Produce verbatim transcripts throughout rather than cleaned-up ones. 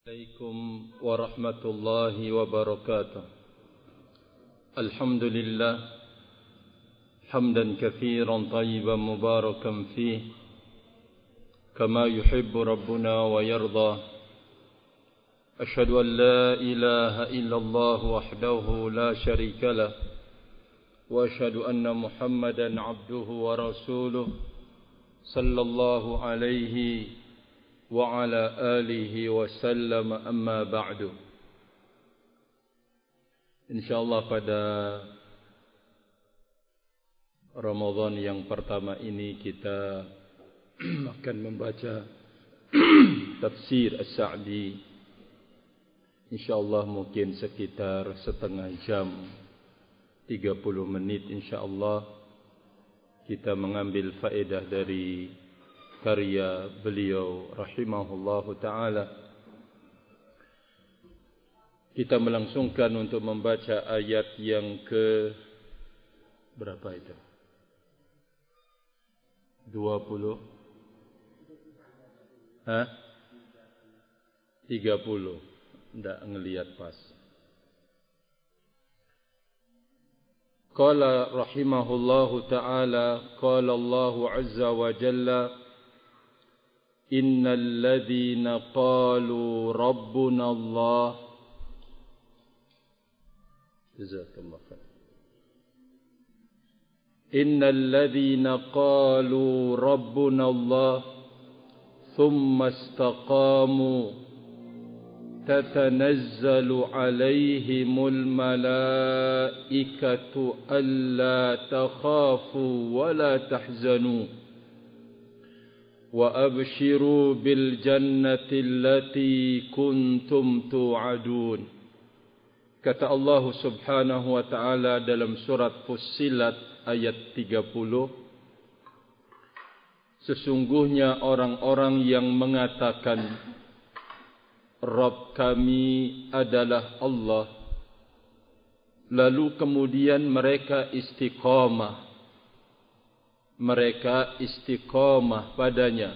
عليكم ورحمة الله وبركاته. الحمد لله حمدا كثيرا طيبا مباركا فيه كما يحب ربنا ويرضى. أشهد أن لا إله إلا الله وحده لا شريك له، وأشهد أن محمدا عبده ورسوله صلى الله عليه وعلى آله وسلم. أما بعد. InsyaAllah pada Ramadan yang pertama ini kita akan membaca tafsir As-Sa'di. InsyaAllah mungkin sekitar setengah jam, tiga puluh menit InsyaAllah kita mengambil faedah dari karya beliau rahimahullahu ta'ala. Kita melangsungkan untuk membaca ayat yang ke berapa itu? dua puluh? Hah? tiga puluh. Tidak ngelihat pas. Qala rahimahullahu ta'ala, qala Allahu azza wa jalla, innal ladzina qalu rabbuna Allah. Jazakallahu khair. Innal ladzina qalu rabbuna Allah thumma istaqamu tatanazzalu alaihimul malaikatu alla takhafu wa la tahzanu wa abshiru bil jannati allati kuntum tu'adun. Kata Allah Subhanahu wa ta'ala dalam surat Fussilat ayat tiga puluh, sesungguhnya orang-orang yang mengatakan Rabb kami adalah Allah, lalu kemudian mereka istiqamah mereka istiqamah padanya,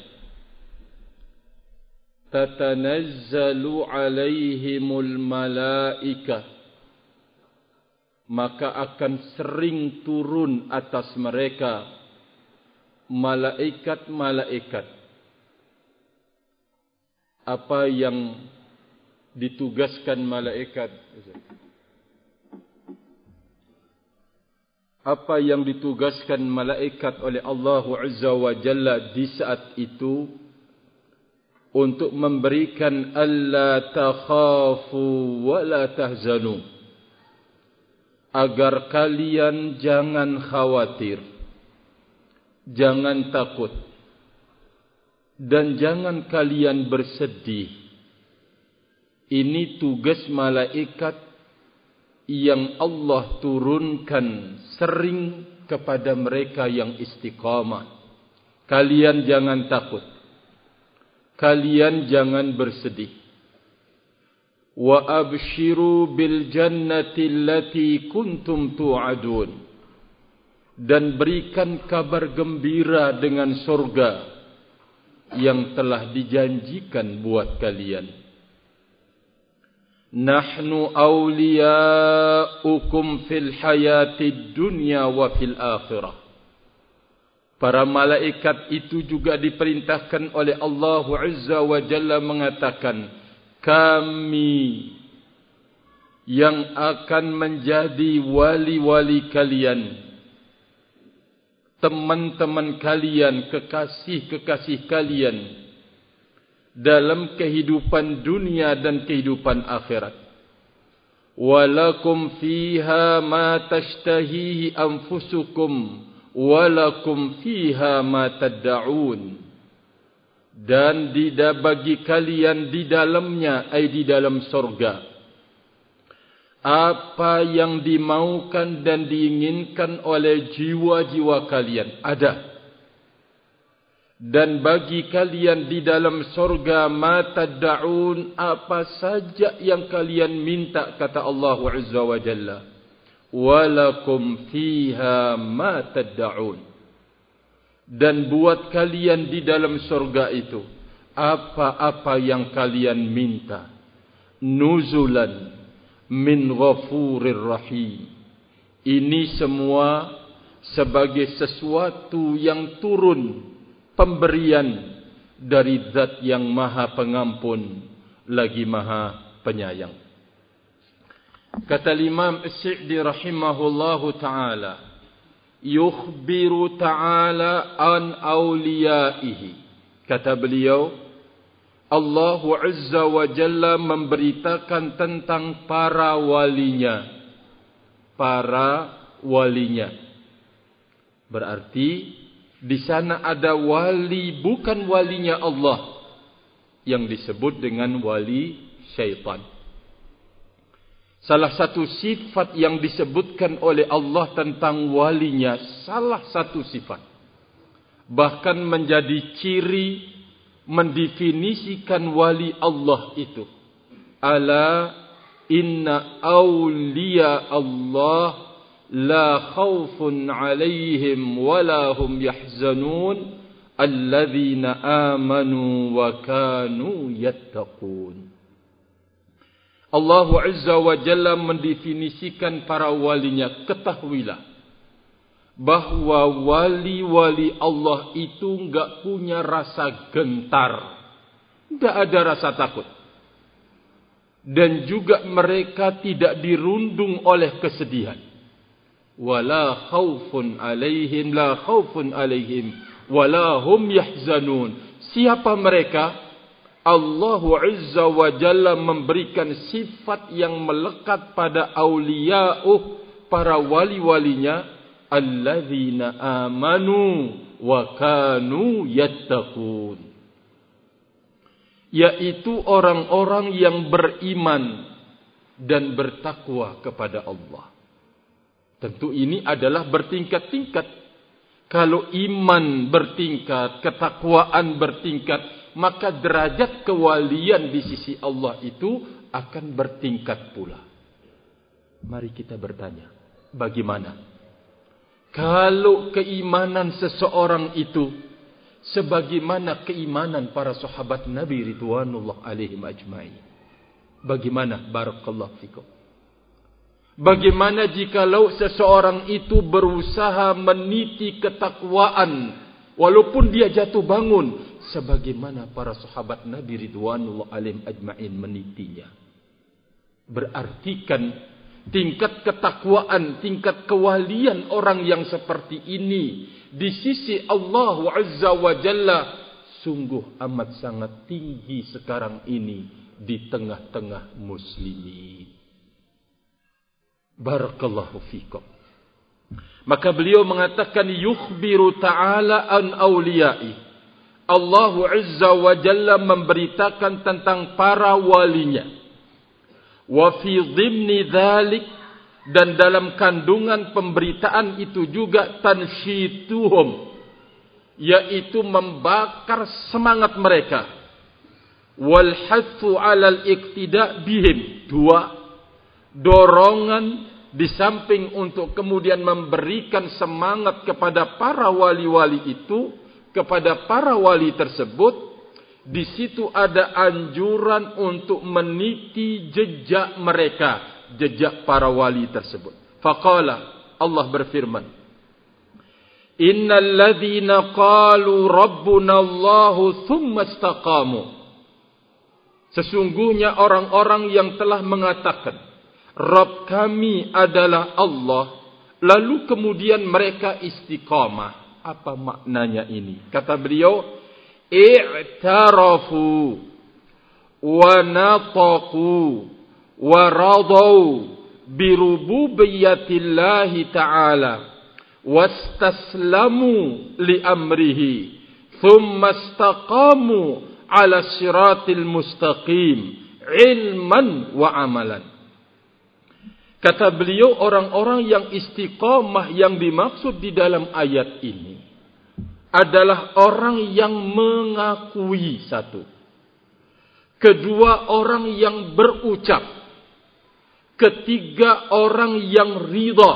tatanazzalu alaihimul malaikah, maka akan sering turun atas mereka malaikat-malaikat. Apa yang ditugaskan malaikat? Apa yang ditugaskan malaikat oleh Allah Azza wa Jalla di saat itu? Untuk memberikan alla takhafu wa la tahzanu, agar kalian jangan khawatir, jangan takut, dan jangan kalian bersedih. Ini tugas malaikat yang Allah turunkan sering kepada mereka yang istiqamah. Kalian jangan takut, kalian jangan bersedih. Wa abshiru bil jannati allati kuntum tu'adun, dan berikan kabar gembira dengan surga yang telah dijanjikan buat kalian. Nahnu awliya'ukum fil hayatid dunya wa fil akhirah. Para malaikat itu juga diperintahkan oleh Allah Azza wa Jalla mengatakan, kami yang akan menjadi wali-wali kalian, teman-teman kalian, kekasih-kekasih kalian dalam kehidupan dunia dan kehidupan akhirat. Walakum fiha ma tashtahihi anfusukum walakum fiha ma tad'un. Dan tidak bagi kalian di dalamnya, ay di dalam surga, apa yang dimaukan dan diinginkan oleh jiwa-jiwa kalian ada. Dan bagi kalian di dalam surga ma tad'un, apa saja yang kalian minta, kata Allah Azza wa Jalla. Walakum fiha ma tad'un. Dan buat kalian di dalam surga itu apa-apa yang kalian minta. nuzulan min ghafurir rahim. Ini semua sebagai sesuatu yang turun, pemberian dari Zat yang Maha Pengampun lagi Maha Penyayang. Kata Imam As-Sa'di rahimahullahu ta'ala, yukhbiru ta'ala an awliyaihi. Kata beliau, Allah Azza wa Jalla memberitakan tentang para walinya. Para walinya. Berarti di sana ada wali bukan walinya Allah yang disebut dengan wali syaitan. Salah satu sifat yang disebutkan oleh Allah tentang walinya, salah satu sifat, bahkan menjadi ciri mendefinisikan wali Allah itu. Ala inna awliya Allah la khawfun alaihim wala hum yahzanun alladzina amanu wa kanu yattaqun. Allah Azza wa Jalla mendefinisikan para walinya. Ketahuilah bahwa wali-wali Allah itu enggak punya rasa gentar, enggak ada rasa takut, dan juga mereka tidak dirundung oleh kesedihan. Wala khaufun alaihim la khaufun alaihim wala hum yahzanun. Siapa mereka? Allah Azza wa Jalla memberikan sifat yang melekat pada awliya'uh, para wali-walinya, alladzina amanu wa kanu yattaqun, yaitu orang-orang yang beriman dan bertakwa kepada Allah. Tentu ini adalah bertingkat-tingkat. Kalau iman bertingkat, ketakwaan bertingkat, maka derajat kewalian di sisi Allah itu akan bertingkat pula. Mari kita bertanya, bagaimana kalau keimanan seseorang itu sebagaimana keimanan para sahabat Nabi ridwanullah alaihim ajma'in? Bagaimana? Barakallahu fikum. Bagaimana jikalau seseorang itu berusaha meniti ketakwaan walaupun dia jatuh bangun, sebagaimana para sahabat Nabi ridwanullah alaihim ajma'in menitinya? Berarti kan tingkat ketakwaan, tingkat kewalian orang yang seperti ini di sisi Allah Azza wa Jalla sungguh amat sangat tinggi sekarang ini di tengah-tengah muslimin. Barakallahu fikum. Maka beliau mengatakan yukhbiru ta'ala an awliya'i. Allah Azza wa Jalla memberitakan tentang para walinya. Wa fi dhimni dhalik, dan dalam kandungan pemberitaan itu juga tansyituhum, yaitu membakar semangat mereka. Wal hathu 'alal iqtida' bihim. Dua, dorongan di samping untuk kemudian memberikan semangat kepada para wali-wali itu, kepada para wali tersebut, di situ ada anjuran untuk meniti jejak mereka, jejak para wali tersebut. Faqala, Allah berfirman, innal ladzina qalu rabbuna Allahu tsumma istaqamu. Sesungguhnya orang-orang yang telah mengatakan Rabb kami adalah Allah, lalu kemudian mereka istiqamah. Apa maknanya ini? Kata beliau, i'tarafu wa nataqu wa radau bi rububiyyatillahi ta'ala wastaslamu li amrihi thumma istaqamu ala siratil mustaqim ilman wa amalan. Kata beliau, orang-orang yang istiqamah yang dimaksud di dalam ayat ini adalah orang yang mengakui satu. Kedua, orang yang berucap. Ketiga, orang yang ridha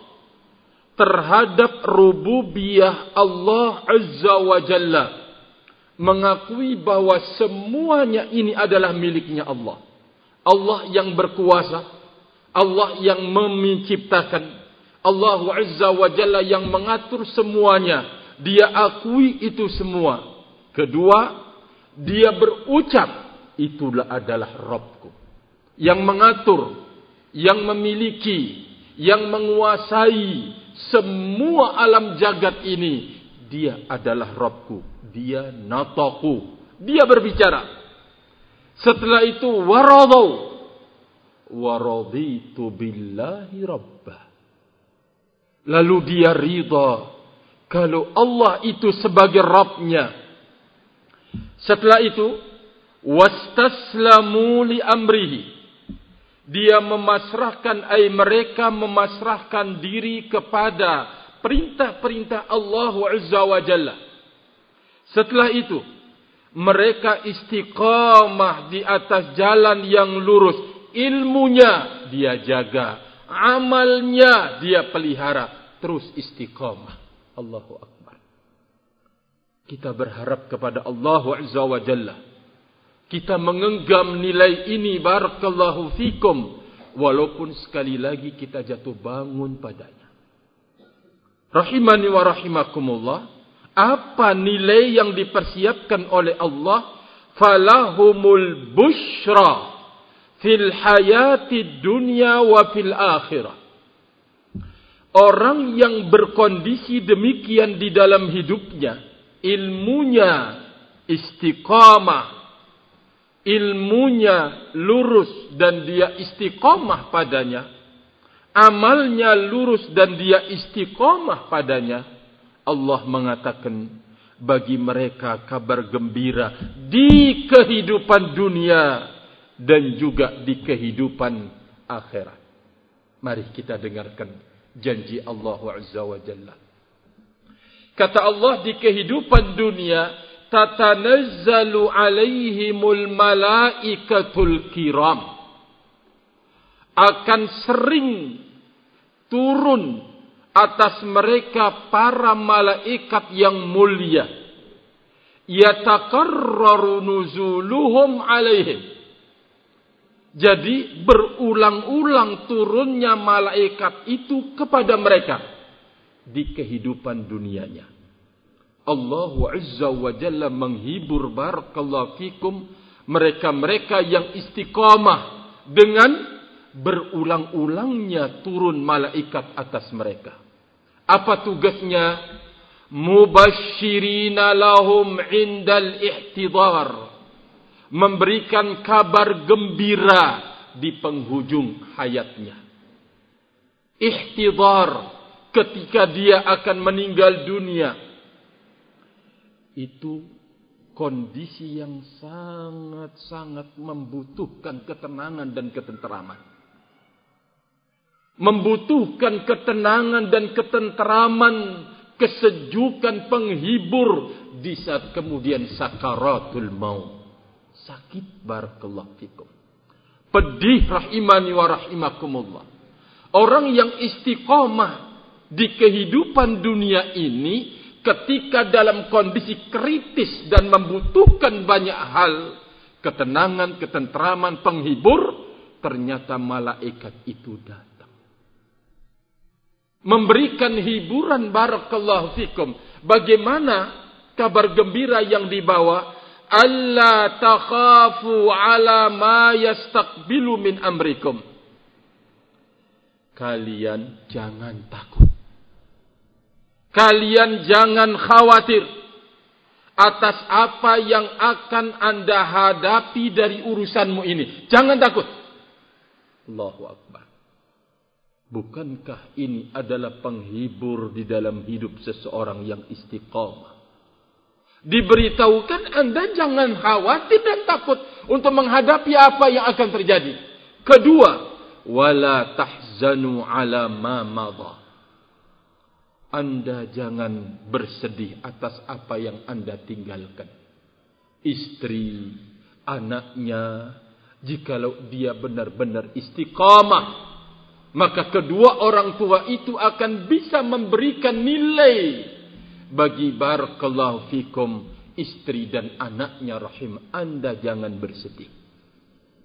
terhadap rububiyah Allah Azza wa Jalla. Mengakui bahwa semuanya ini adalah miliknya Allah. Allah yang berkuasa, Allah yang menciptakan, Allah Azza wa Jalla yang mengatur semuanya. Dia akui itu semua. Kedua, dia berucap, itulah adalah Rabbku. Yang mengatur, yang memiliki, yang menguasai semua alam jagat ini. Dia adalah Rabbku. Dia nataku. Dia berbicara. Setelah itu waradau. Waraditu billahi rabbah. Lalu dia ridha kalau Allah itu sebagai Rabbnya. Setelah itu wastaslamu li amrihi. Dia memasrahkan, ay mereka memasrahkan diri kepada perintah-perintah Allah Azza wa Jalla. Setelah itu mereka istiqamah di atas jalan yang lurus. Ilmunya dia jaga, amalnya dia pelihara, terus istiqamah. Allahu Akbar. Kita berharap kepada Allah Azza wa Jalla. Kita mengenggam nilai ini, barakallahu fikum, walaupun sekali lagi kita jatuh bangun padanya. Rahimani wa rahimakumullah. Apa nilai yang dipersiapkan oleh Allah? Falahumul bushra fil hayati dunya wa fil akhirah. Orang yang berkondisi demikian di dalam hidupnya, ilmunya istiqamah, ilmunya lurus dan dia istiqamah padanya, amalnya lurus dan dia istiqamah padanya, Allah mengatakan bagi mereka kabar gembira di kehidupan dunia dan juga di kehidupan akhirat. Mari kita dengarkan janji Allah Azza wa Jalla. Kata Allah, di kehidupan dunia tatanazzalu alaihimul malaikatul kiram. Akan sering turun atas mereka para malaikat yang mulia. Yatakarraru nuzuluhum alaihim. Jadi berulang-ulang turunnya malaikat itu kepada mereka di kehidupan dunianya. Allah Azza wa Jalla menghibur, barakallahu fikum, mereka-mereka yang istiqamah dengan berulang-ulangnya turun malaikat atas mereka. Apa tugasnya? Mubashirina lahum indal ihtidar. Memberikan kabar gembira di penghujung hayatnya. Ihtidar, ketika dia akan meninggal dunia. Itu kondisi yang sangat-sangat membutuhkan ketenangan dan ketenteraman. Membutuhkan ketenangan dan ketenteraman, kesejukan penghibur di saat kemudian sakaratul maut. Sakit, barakallahu fikum. Pedih, rahimani wa rahimakumullah. Orang yang istiqamah di kehidupan dunia ini, ketika dalam kondisi kritis dan membutuhkan banyak hal, ketenangan, ketenteraman, penghibur, ternyata malaikat itu datang. Memberikan hiburan, barakallahu fikum. Bagaimana kabar gembira yang dibawa? Alla takhafu ala ma yastaqbilu min amrikum. Kalian jangan takut. Kalian jangan khawatir atas apa yang akan Anda hadapi dari urusanmu ini. Jangan takut. Allahu Akbar. Bukankah ini adalah penghibur di dalam hidup seseorang yang istiqamah? Diberitahukan Anda jangan khawatir dan takut untuk menghadapi apa yang akan terjadi. Kedua, wala tahzanu ala ma madha. Anda jangan bersedih atas apa yang Anda tinggalkan. Istri, anaknya, jikalau dia benar-benar istiqamah, maka kedua orang tua itu akan bisa memberikan nilai bagi, barakallahu fikum, istri dan anaknya rahim. Anda jangan bersedih.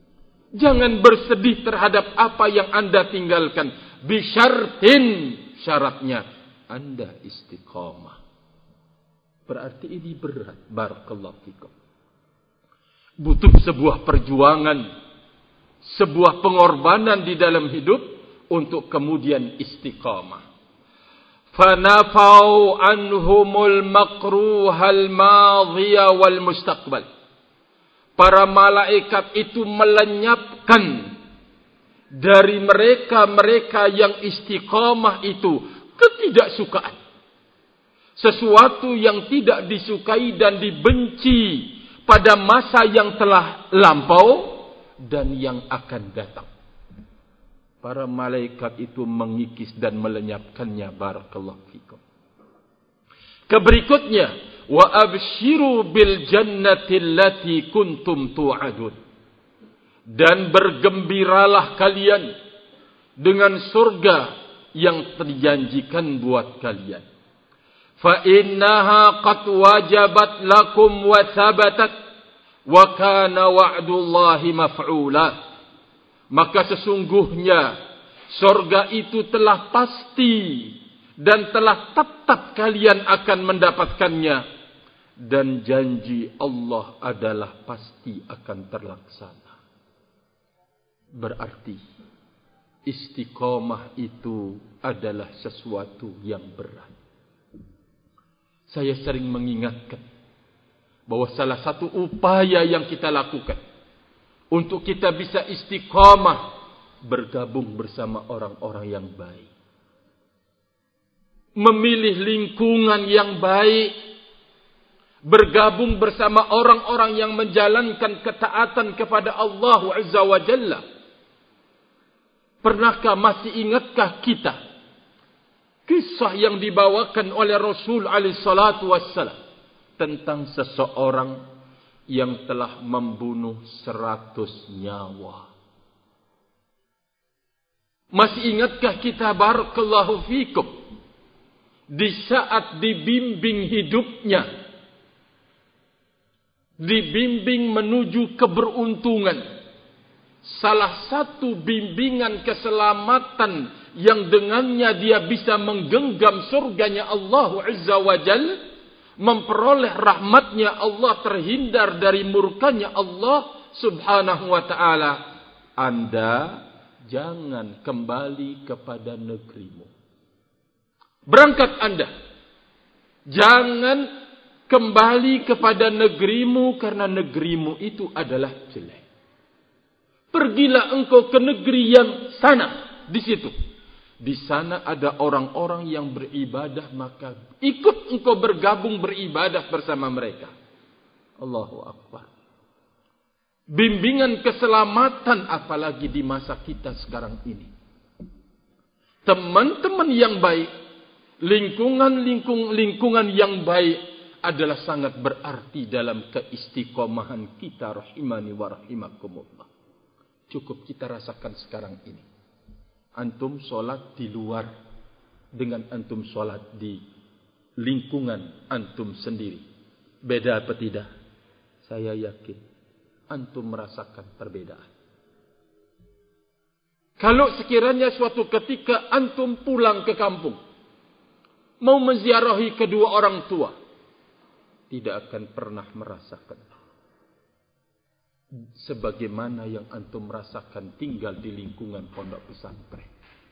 Jangan bersedih terhadap apa yang anda tinggalkan. Bisyartin, syaratnya anda istiqamah. Berarti ini berat. Barakallahu fikum. Butuh sebuah perjuangan, sebuah pengorbanan di dalam hidup untuk kemudian istiqamah. Fanafau anhumul makruhal madhiya wal mustaqbal. Para malaikat itu melenyapkan dari mereka-mereka yang istiqamah itu ketidaksukaan. Sesuatu yang tidak disukai dan dibenci pada masa yang telah lampau dan yang akan datang. Para malaikat itu mengikis dan melenyapkannya. Barakallahu fikum. Keberikutnya, wa abshiru bil jannati allati kuntum tu'adun. Dan bergembiralah kalian dengan surga yang terjanjikan buat kalian. Fa innaha qad wajabat lakum wa thabatat wa kana wa'dullahi maf'ula. Maka sesungguhnya surga itu telah pasti dan telah tetap kalian akan mendapatkannya, dan janji Allah adalah pasti akan terlaksana. Berarti istiqamah itu adalah sesuatu yang berat. Saya sering mengingatkan bahwa salah satu upaya yang kita lakukan untuk kita bisa istiqamah, bergabung bersama orang-orang yang baik. Memilih lingkungan yang baik. Bergabung bersama orang-orang yang menjalankan ketaatan kepada Allah Azza wa Jalla. Pernahkah, masih ingatkah kita kisah yang dibawakan oleh Rasul alaihi salatu wassalam tentang seseorang yang telah membunuh seratus nyawa? Masih ingatkah kita, barakallahu fikum, di saat dibimbing hidupnya, dibimbing menuju keberuntungan, salah satu bimbingan keselamatan yang dengannya dia bisa menggenggam surganya Allah Azza wa Jal, memperoleh rahmatnya Allah, terhindar dari murkanya Allah Subhanahu wa ta'ala. Anda jangan kembali kepada negerimu. Berangkat Anda, jangan kembali kepada negerimu, karena negerimu itu adalah jelek. Pergilah engkau ke negeri yang sana, di situ. Di sana ada orang-orang yang beribadah, maka ikut engkau bergabung beribadah bersama mereka. Allahu Akbar. Bimbingan keselamatan, apalagi di masa kita sekarang ini. Teman-teman yang baik, lingkungan-lingkungan lingkungan yang baik adalah sangat berarti dalam keistiqomahan kita, rahimani wa rahimakumullah. Cukup kita rasakan sekarang ini. Antum solat di luar dengan antum solat di lingkungan antum sendiri, beda apa tidak? Saya yakin antum merasakan perbedaan. Kalau sekiranya suatu ketika antum pulang ke kampung, mau menziarahi kedua orang tua, tidak akan pernah merasakan sebagaimana yang antum merasakan tinggal di lingkungan pondok pesantren.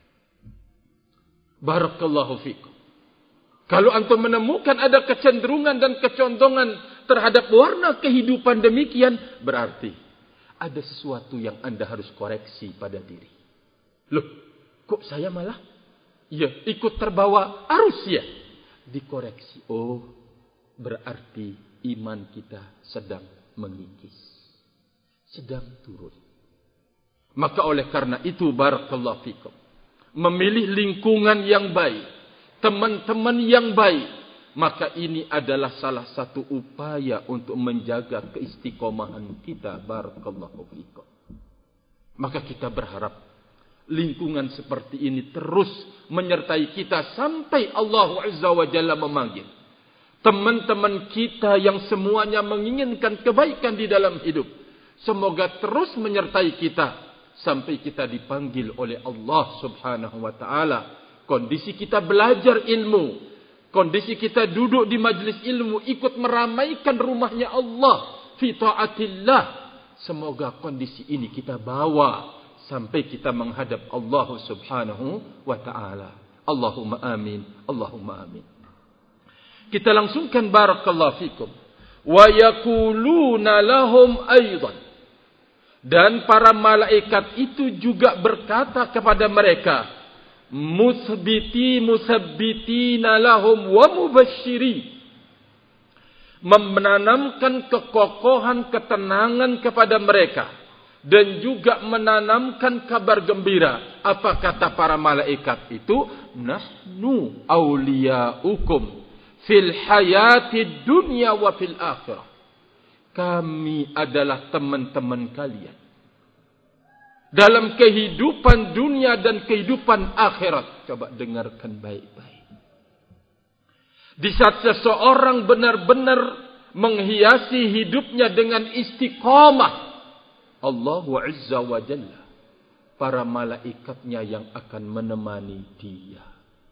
Barakallahu fikum. Kalau antum menemukan ada kecenderungan dan kecondongan terhadap warna kehidupan demikian, berarti ada sesuatu yang anda harus koreksi pada diri. Loh, kok saya malah ya ikut terbawa arus ya? Dikoreksi. Oh, berarti iman kita sedang mengikis, sedang turun. Maka oleh karena itu, barakallahu fikum, memilih lingkungan yang baik, teman-teman yang baik, maka ini adalah salah satu upaya untuk menjaga keistiqomahan kita, barakallahu fikum. Maka kita berharap lingkungan seperti ini terus menyertai kita sampai Allah Azza wa Jalla memanggil. Teman-teman kita yang semuanya menginginkan kebaikan di dalam hidup, semoga terus menyertai kita sampai kita dipanggil oleh Allah Subhanahu wa taala. Kondisi kita belajar ilmu, kondisi kita duduk di majlis ilmu, ikut meramaikan rumahnya Allah fi taatillah. Semoga kondisi ini kita bawa sampai kita menghadap Allah Subhanahu wa taala. Allahumma amin, Allahumma amin. Kita langsungkan barakallahu fikum. Wa yaquluna lahum aidan. Dan para malaikat itu juga berkata kepada mereka, musbiti musabbitina lahum wa mubashshiri, menanamkan kekokohan, ketenangan kepada mereka dan juga menanamkan kabar gembira. Apa kata para malaikat itu? Nahnu awliyaukum fil hayatid dunya wa fil akhirah. Kami adalah teman-teman kalian dalam kehidupan dunia dan kehidupan akhirat. Coba dengarkan baik-baik. Di saat seseorang benar-benar menghiasi hidupnya dengan istiqamah, Allah Azza wa Jalla, para malaikatnya yang akan menemani dia.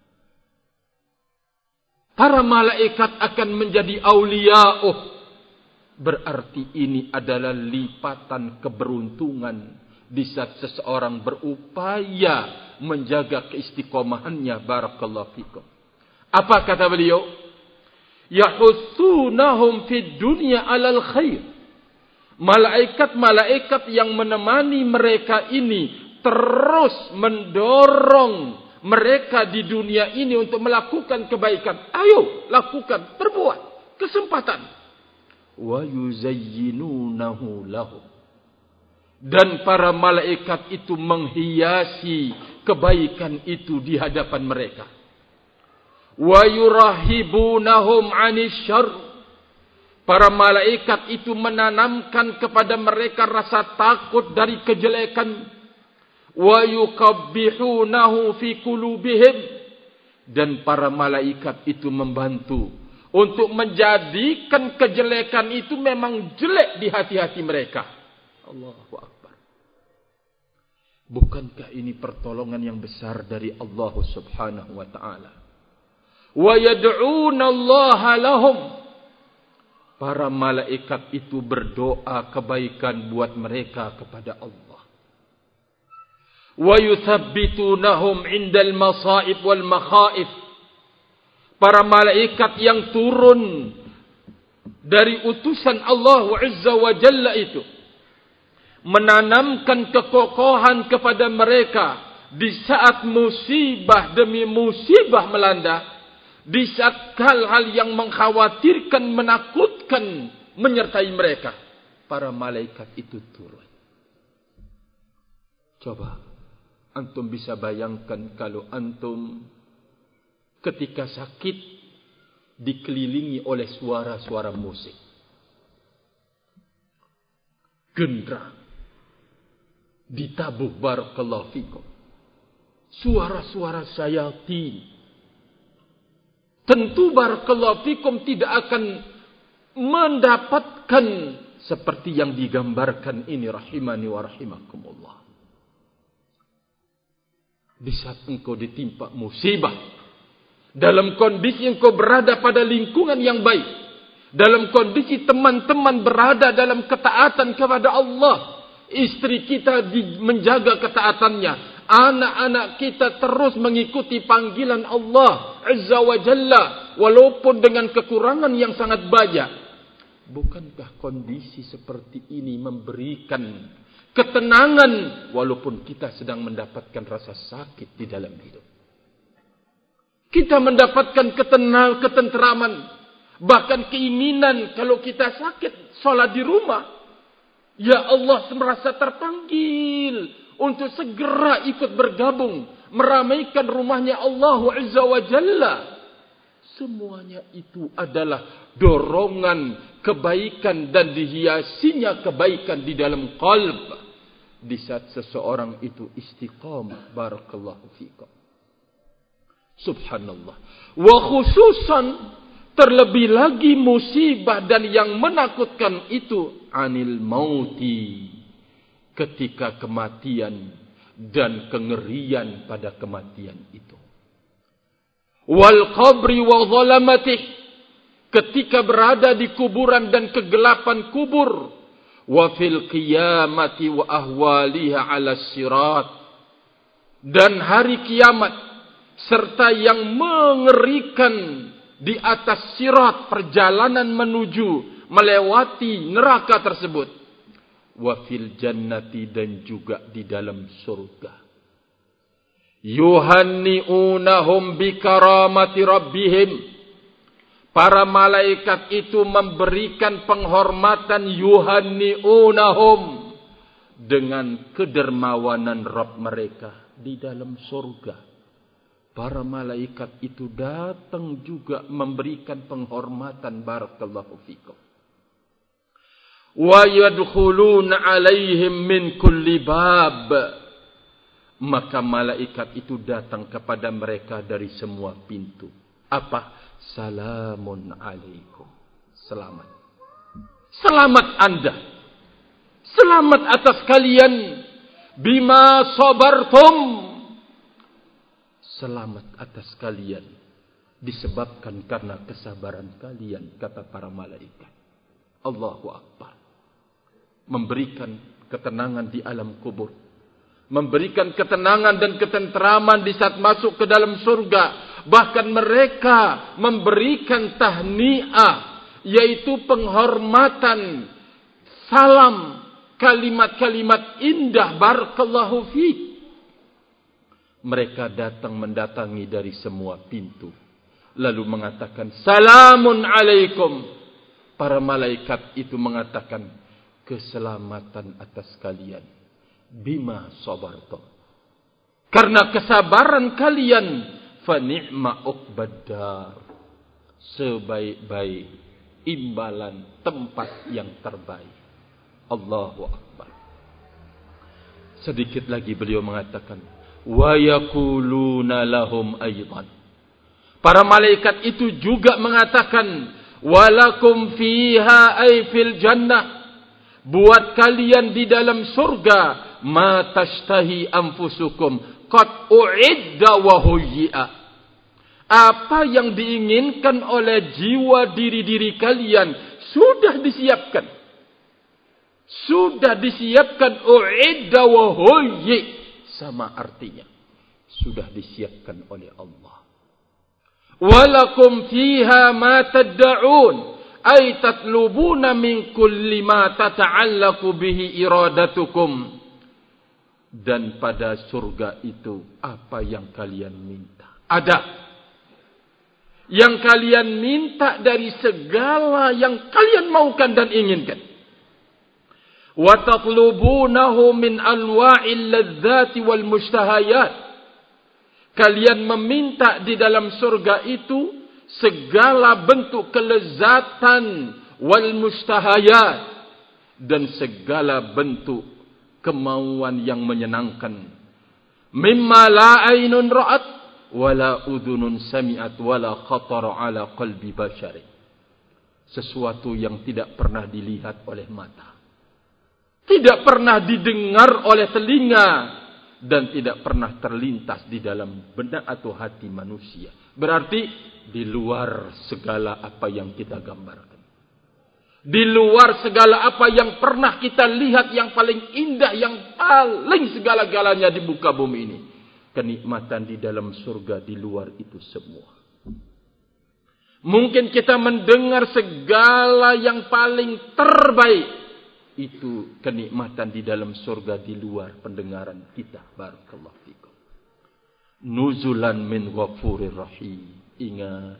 Para malaikat akan menjadi awliya'uh. Berarti ini adalah lipatan keberuntungan di saat seseorang berupaya menjaga keistiqomahannya. Barakallahu fikum. Apa kata beliau? Yahussunahum fid dunya alal khair. Malaikat-malaikat yang menemani mereka ini terus mendorong mereka di dunia ini untuk melakukan kebaikan. Ayo, lakukan, perbuat, kesempatan. Wa yuzayyinunahu lahum. Dan para malaikat itu menghiasi kebaikan itu di hadapan mereka. Wa yurahibunahum 'anil syarr. Para malaikat itu menanamkan kepada mereka rasa takut dari kejelekan. Wa yukabbihunahu fi qulubihim. Dan para malaikat itu membantu untuk menjadikan kejelekan itu memang jelek di hati-hati mereka. Allahu Akbar. Bukankah ini pertolongan yang besar dari Allah Subhanahu wa taala? Wa yad'una Allah lahum. Para malaikat itu berdoa kebaikan buat mereka kepada Allah. Wa yuthabbitunahum 'indal masa'ib wal makhaif. Para malaikat yang turun dari utusan Allah Azza wa Jalla itu menanamkan kekokohan kepada mereka di saat musibah demi musibah melanda, di saat hal-hal yang mengkhawatirkan, menakutkan menyertai mereka. Para malaikat itu turun. Coba antum bisa bayangkan kalau antum ketika sakit dikelilingi oleh suara-suara musik, gendra, ditabuh barakallahu fikum, suara-suara syayatin. Tentu barakallahu fikum tidak akan mendapatkan seperti yang digambarkan ini, rahimani wa rahimakumullah. Di saat engkau ditimpa musibah, dalam kondisi engkau berada pada lingkungan yang baik, dalam kondisi teman-teman berada dalam ketaatan kepada Allah, istri kita menjaga ketaatannya, anak-anak kita terus mengikuti panggilan Allah Azza wa Jalla, walaupun dengan kekurangan yang sangat banyak. Bukankah kondisi seperti ini memberikan ketenangan walaupun kita sedang mendapatkan rasa sakit di dalam hidup? Kita mendapatkan ketenang, ketenteraman, bahkan keinginan kalau kita sakit salat di rumah. Ya Allah, merasa terpanggil untuk segera ikut bergabung meramaikan rumahnya Allah Azza wa Jalla. Semuanya itu adalah dorongan kebaikan dan dihiasinya kebaikan di dalam qalb di saat seseorang itu istiqamah. Barakallahu fikum. Subhanallah. Wa khususan Terlebih lagi musibah dan yang menakutkan itu anil mauti, ketika kematian dan kengerian pada kematian itu. Wal qabri wa zalamatih, ketika berada di kuburan dan kegelapan kubur. Wa fil qiyamati wa ahwaliha ala sirat, dan hari kiamat serta yang mengerikan di atas sirat, perjalanan menuju melewati neraka tersebut. Wa fil jannati, dan juga di dalam surga. Yuhanni'unahum bikaramati rabbihim, para malaikat itu memberikan penghormatan yuhanni'unahum dengan kedermawanan Rabb mereka di dalam surga. Para malaikat itu datang juga memberikan penghormatan. Barakallahu fikum. Wa yadkhuluna alaihim min kulli bab, maka malaikat itu datang kepada mereka dari semua pintu. Apa? Salamun alaikum. Selamat. Selamat Anda. Selamat atas kalian. Bima sabartum. Selamat atas kalian disebabkan karena kesabaran kalian, kata para malaikat. Allahu Akbar. Memberikan ketenangan di alam kubur, memberikan ketenangan dan ketenteraman di saat masuk ke dalam surga. Bahkan mereka memberikan tahniah, yaitu penghormatan, salam, kalimat-kalimat indah. Barakallahu fiik. Mereka datang mendatangi dari semua pintu, lalu mengatakan salamun alaikum. Para malaikat itu mengatakan keselamatan atas kalian. Bima sabartum, karena kesabaran kalian. Fa ni'ma uqbaddar, sebaik-baik imbalan tempat yang terbaik. Allahu Akbar. Sedikit lagi beliau mengatakan wa yaquluna lahum aidan, para malaikat itu juga mengatakan walakum fiha ay fil jannah, buat kalian di dalam surga, ma tashtahi anfusukum qad u'idda wa huyya, apa yang diinginkan oleh jiwa diri-diri kalian sudah disiapkan, sudah disiapkan. U'idda wa huyya sama artinya sudah disiapkan oleh Allah. Walakum fiha ma tad'un, ay tatlubuna min kulli ma tata'allaqu bihi iradatukum, dan pada surga itu apa yang kalian minta ada, yang kalian minta dari segala yang kalian maukan dan inginkan. Wa tatlubunahu min anwa'il ladzati wal mushtahayat, kalian meminta di dalam surga itu segala bentuk kelezatan, wal mustahayat, dan segala bentuk kemauan yang menyenangkan. Mimma la ainun ra'at wala udhunun sami'at wala khatara ala qalbi bashari, sesuatu yang tidak pernah dilihat oleh mata, tidak pernah didengar oleh telinga, dan tidak pernah terlintas di dalam benak atau hati manusia. Berarti di luar segala apa yang kita gambarkan, di luar segala apa yang pernah kita lihat, yang paling indah, yang paling segala-galanya di muka bumi ini. Kenikmatan di dalam surga di luar itu semua. Mungkin kita mendengar segala yang paling terbaik, itu kenikmatan di dalam surga di luar pendengaran kita. Barakallahu fikum. Nuzulan min ghafurir rahim. Ingat,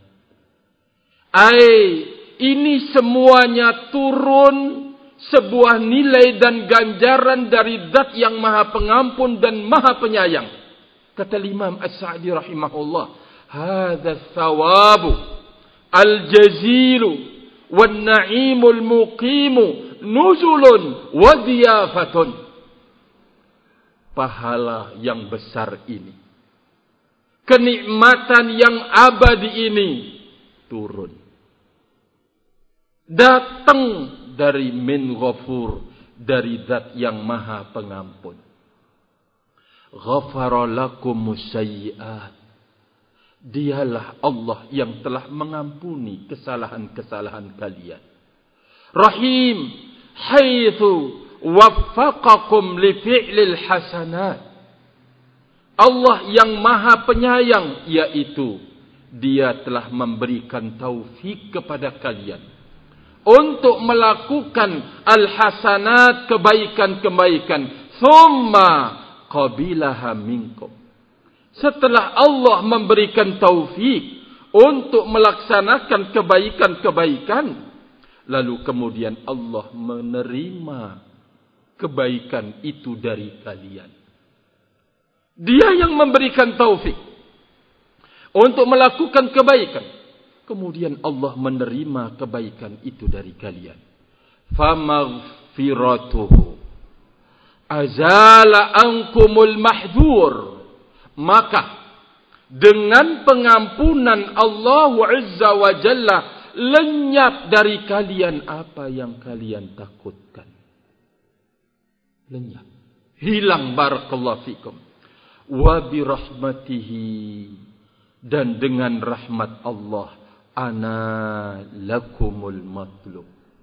ai ini semuanya turun sebuah nilai dan ganjaran dari Zat yang Maha Pengampun dan Maha Penyayang. Kata Imam As-Sa'di rahimahullah, hadza thawabu al-jazilu wan na'imul muqimu nuzulun wa diyafatun. Pahala yang besar ini, kenikmatan yang abadi ini turun datang dari min ghafur, dari zat yang maha pengampun. Ghafara lakumus sayyi'at, dialah Allah yang telah mengampuni kesalahan-kesalahan kalian. Rahim, haitsu waffaqakum li fi'lil hasanat, Allah yang maha penyayang, yaitu Dia telah memberikan taufik kepada kalian untuk melakukan al-hasanat, kebaikan-kebaikan. Thumma qabilaha minkum, setelah Allah memberikan taufik untuk melaksanakan kebaikan-kebaikan, lalu kemudian Allah menerima kebaikan itu dari kalian. Dia yang memberikan taufik untuk melakukan kebaikan, kemudian Allah menerima kebaikan itu dari kalian. Famaghfiratuhu azala ankumul mahdzur, maka dengan pengampunan Allah Azza wa Jalla lenyap dari kalian apa yang kalian takutkan. Lenyap, hilang, barakallahu fikum. Wa bi rahmatihi, dan dengan rahmat Allah, ana lakumul matlub,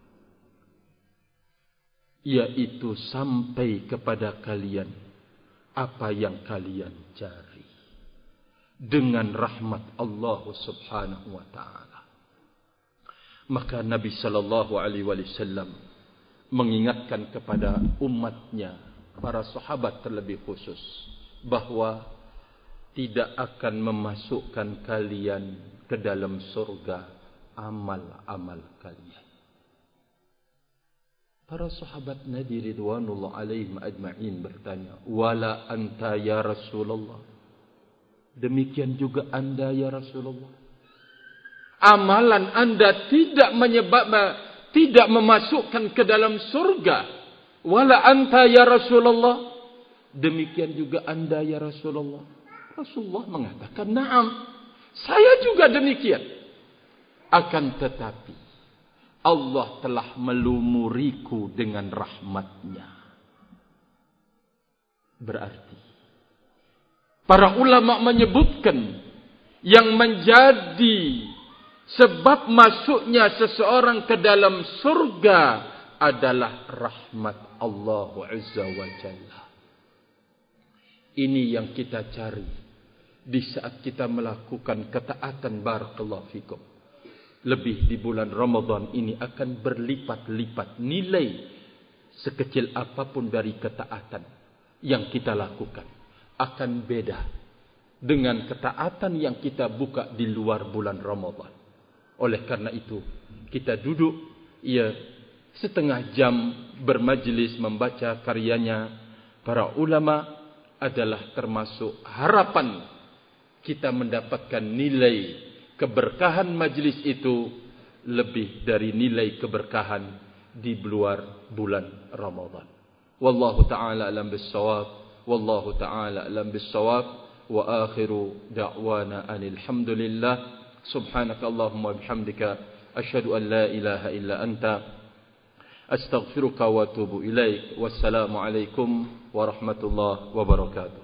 yaitu sampai kepada kalian apa yang kalian cari dengan rahmat Allah Subhanahu wa taala. Maka Nabi sallallahu alaihi wasallam mengingatkan kepada umatnya, para sahabat terlebih khusus, bahwa tidak akan memasukkan kalian ke dalam surga amal-amal kalian. Para sahabat Nabi ridwanullah alaihim ajma'in bertanya, wala anta ya Rasulullah, demikian juga anda ya Rasulullah, amalan anda tidak menyebab tidak memasukkan ke dalam surga. Wala anta ya Rasulullah, demikian juga anda ya Rasulullah. Rasulullah mengatakan, na'am, saya juga demikian. Akan tetapi Allah telah melumuriku dengan rahmatnya. Berarti para ulama menyebutkan yang menjadi sebab masuknya seseorang ke dalam surga adalah rahmat Allah Azza wa Jalla. Ini yang kita cari di saat kita melakukan ketaatan, barakallahu fikum. Lebih di bulan Ramadan ini akan berlipat-lipat nilai sekecil apapun dari ketaatan yang kita lakukan. Akan beda dengan ketaatan yang kita buka di luar bulan Ramadan. Oleh karena itu, kita duduk ya setengah jam bermajlis membaca karyanya para ulama adalah termasuk harapan kita mendapatkan nilai keberkahan majlis itu lebih dari nilai keberkahan di luar bulan Ramadan. Wallahu ta'ala alam bis-shawab, wallahu ta'ala alam bis-shawab, wa akhiru da'wana anil hamdulillah, subhanakallahumma bihamdika asyhadu an la ilaha illa anta astaghfiruka wa atubu ilaik. Wassalamu alaikum warahmatullahi wabarakatuh.